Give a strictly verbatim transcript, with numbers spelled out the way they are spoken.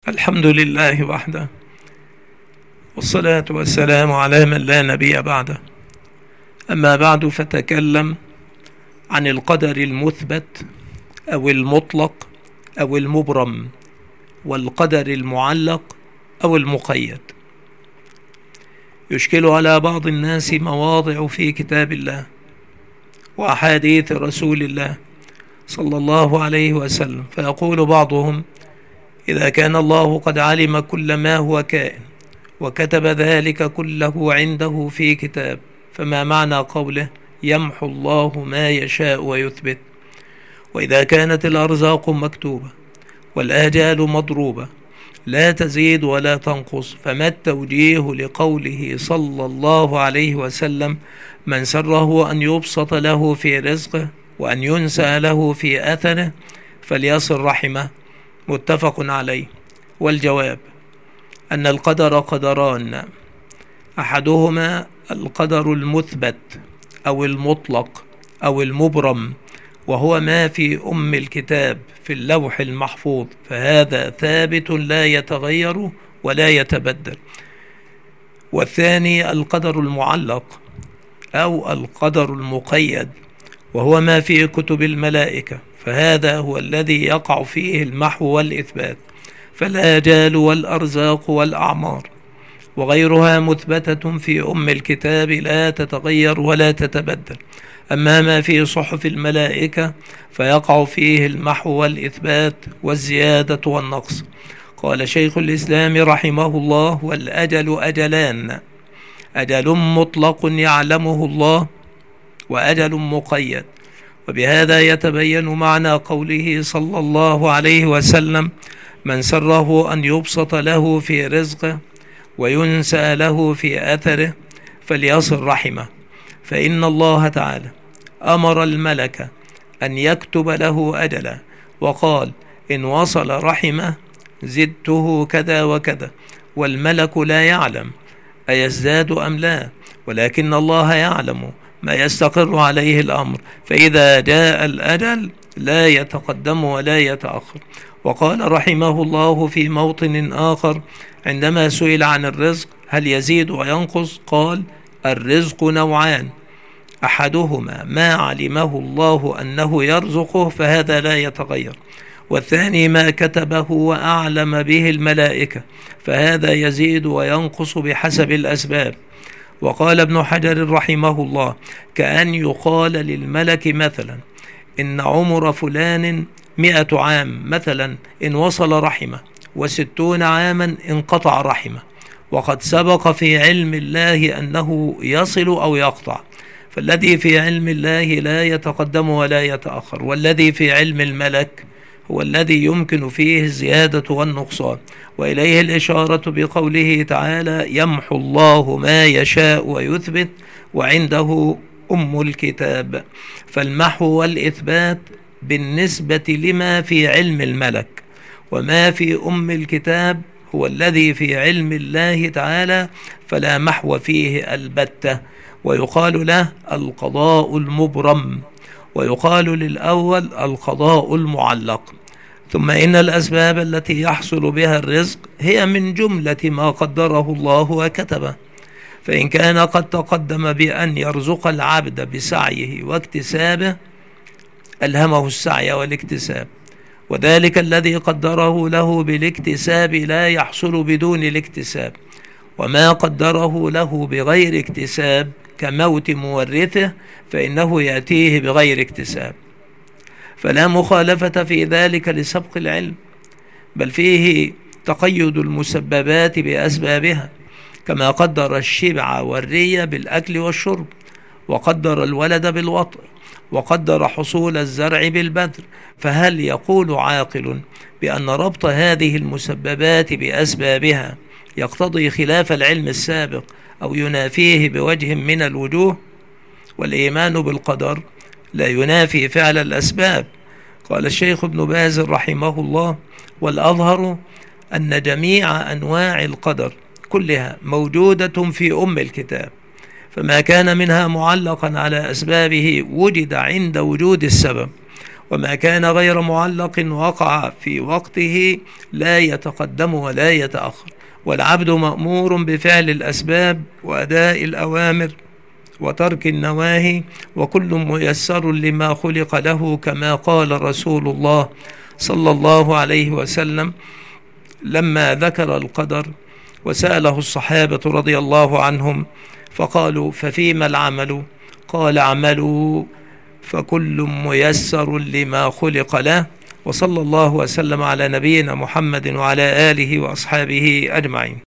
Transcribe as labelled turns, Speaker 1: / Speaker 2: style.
Speaker 1: الحمد لله وحده، والصلاة والسلام على من لا نبي بعده. أما بعد، فتكلم عن القدر المثبت أو المطلق أو المبرم، والقدر المعلق أو المقيد. يشكل على بعض الناس مواضع في كتاب الله وأحاديث رسول الله صلى الله عليه وسلم، فيقول بعضهم: إذا كان الله قد علم كل ما هو كائن وكتب ذلك كله عنده في كتاب، فما معنى قوله يمحو الله ما يشاء ويثبت؟ وإذا كانت الأرزاق مكتوبة والآجال مضروبة لا تزيد ولا تنقص، فما التوجيه لقوله صلى الله عليه وسلم: من سره أن يبسط له في رزقه وأن ينسى له في أثره فليصل رحمه؟ متفق عليه. والجواب أن القدر قدران: أحدهما القدر المثبت أو المطلق أو المبرم، وهو ما في أم الكتاب في اللوح المحفوظ، فهذا ثابت لا يتغير ولا يتبدل. والثاني القدر المعلق أو القدر المقيد، وهو ما في كتب الملائكة، فهذا هو الذي يقع فيه المحو والإثبات. فالآجال والأرزاق والأعمار وغيرها مثبتة في أم الكتاب لا تتغير ولا تتبدل. أما ما في صحف الملائكة فيقع فيه المحو والإثبات والزيادة والنقص. قال شيخ الإسلام رحمه الله: والأجل أجلان: أجل مطلق يعلمه الله، وأجل مقيد. وبهذا يتبين معنى قوله صلى الله عليه وسلم: من سره أن يبسط له في رزقه وينسى له في أثره فليصل رحمه، فإن الله تعالى أمر الملك أن يكتب له أجلا، وقال: إن وصل رحمه زدته كذا وكذا. والملك لا يعلم أيزداد أم لا، ولكن الله يعلم ما يستقر عليه الأمر، فإذا جاء الأجل لا يتقدم ولا يتأخر. وقال رحمه الله في موطن آخر عندما سئل عن الرزق هل يزيد وينقص، قال: الرزق نوعان: أحدهما ما علمه الله أنه يرزقه فهذا لا يتغير، والثاني ما كتبه وأعلم به الملائكة فهذا يزيد وينقص بحسب الأسباب. وقال ابن حجر رحمه الله: كأن يقال للملك مثلا إن عمر فلان مئة عام مثلا إن وصل رحمه، وستون عاما انقطع رحمه، وقد سبق في علم الله أنه يصل أو يقطع. فالذي في علم الله لا يتقدم ولا يتأخر، والذي في علم الملك هو الذي يمكن فيه الزيادة والنقصان. وإليه الإشارة بقوله تعالى: يمحو الله ما يشاء ويثبت وعنده أم الكتاب. فالمحو والإثبات بالنسبة لما في علم الملك، وما في أم الكتاب هو الذي في علم الله تعالى، فلا محو فيه البتة. ويقال له القضاء المبرم، ويقال للأول القضاء المعلق. ثم إن الأسباب التي يحصل بها الرزق هي من جملة ما قدره الله وكتبه، فإن كان قد تقدم بأن يرزق العبد بسعيه واكتسابه ألهمه السعي والاكتساب، وذلك الذي قدره له بالاكتساب لا يحصل بدون الاكتساب، وما قدره له بغير اكتساب كموت مورثه فإنه يأتيه بغير اكتساب. فلا مخالفة في ذلك لسبق العلم، بل فيه تقيد المسببات بأسبابها، كما قدر الشبع والري بالأكل والشرب، وقدر الولد بالوطء، وقدر حصول الزرع بالبذر. فهل يقول عاقل بأن ربط هذه المسببات بأسبابها يقتضي خلاف العلم السابق أو ينافيه بوجه من الوجوه؟ والإيمان بالقدر لا ينافي فعل الأسباب. قال الشيخ ابن باز رحمه الله: والأظهر أن جميع أنواع القدر كلها موجودة في أم الكتاب، فما كان منها معلقا على أسبابه وجد عند وجود السبب، وما كان غير معلق وقع في وقته لا يتقدم ولا يتأخر، والعبد مأمور بفعل الأسباب وأداء الأوامر وترك النواهي، وكل ميسر لما خلق له، كما قال رسول الله صلى الله عليه وسلم لما ذكر القدر وسأله الصحابة رضي الله عنهم فقالوا: ففيما العمل؟ قال: اعملوا فكل ميسر لما خلق له. وصلى الله وسلم على نبينا محمد وعلى آله وأصحابه أجمعين.